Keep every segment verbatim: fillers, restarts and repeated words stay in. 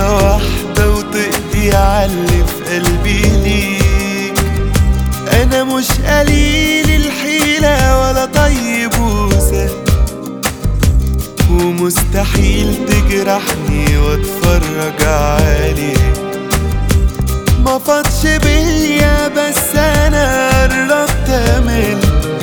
غلطة واحدة وتقضي عاللي في قلبي ليك. أنا مش قليل الحيلة ولا طيب وسهل، ومستحيل تجرحني واتفرج عليك. ما فاضش بيا بس أنا قربت أمل،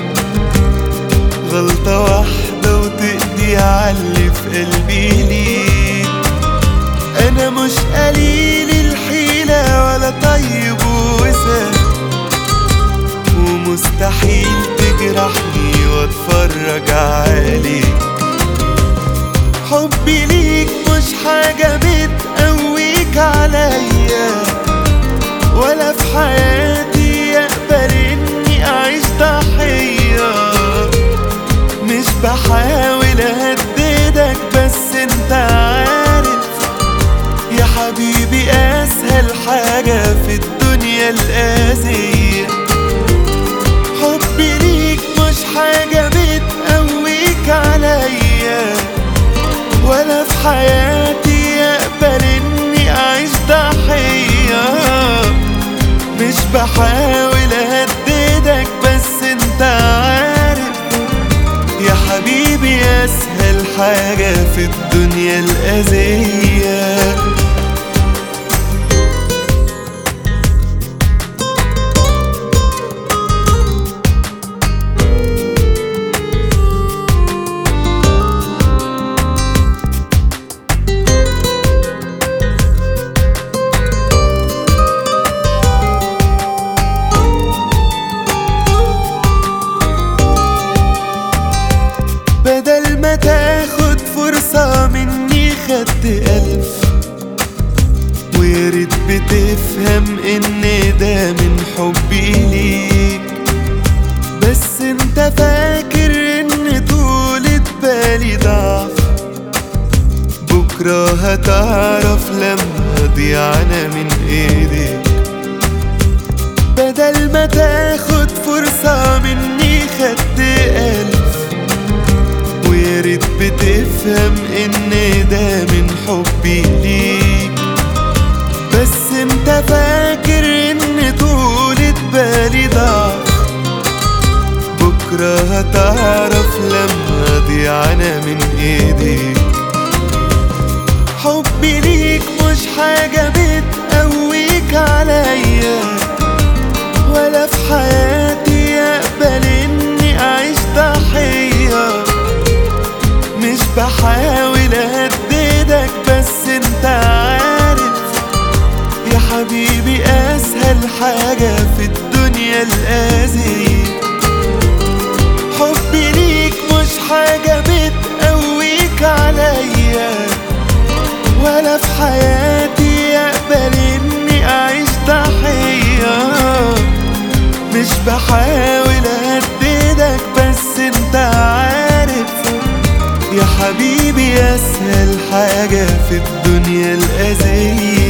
غلطة واحدة وتقضي عاللي في قلبي ليك. أنا مش قليل الحيلة ولا طيب وسهل، ومستحيل تجرحني واتفرج عليك. حبي ليك مش حاجة بتقويك عليا، ولا في حياتي يقبل اني اعيش ضحية. مش بحاول اهددك بس انت عارف يا حبيبي اسهل حاجة في الدنيا الأذية. حبي ليك مش حاجة بتقويك عليا، ولا في حياتي يقبل اني اعيش ضحية. مش بحاول اهددك بس انت عارف يا حبيبي اسهل حاجة في الدنيا الأذية. بدل ما تاخد فرصة مني خدت ألف، وياريت بتفهم إن ده من حبي ليك. بس انت فاكر إن طولة بالي ضعف، بكرة هتعرف لما أضيع أنا من إيديك. بدل ما تاخد فرصة مني خدت ألف، وياريت بتفهم إن ده من حبي ليك. بس انت فاكر إن طولة بالي ضعف، بكرة هتعرف لما أضيع أنا من إيديك. حبي ليك مش حاجة بتقويك عليا، ولا في حياتي يقبل إني أعيش ضحية. مش بحاول اهددك بس انت عارف يا حبيبي اسهل حاجة في الدنيا الأذية. حبي ليك مش حاجة بتقويك عليا، ولا في حياتي يقبل اني اعيش ضحية. مش بحاول اهددك بس انت عارف يا حبيبي اسهل حاجة في الدنيا الأذية.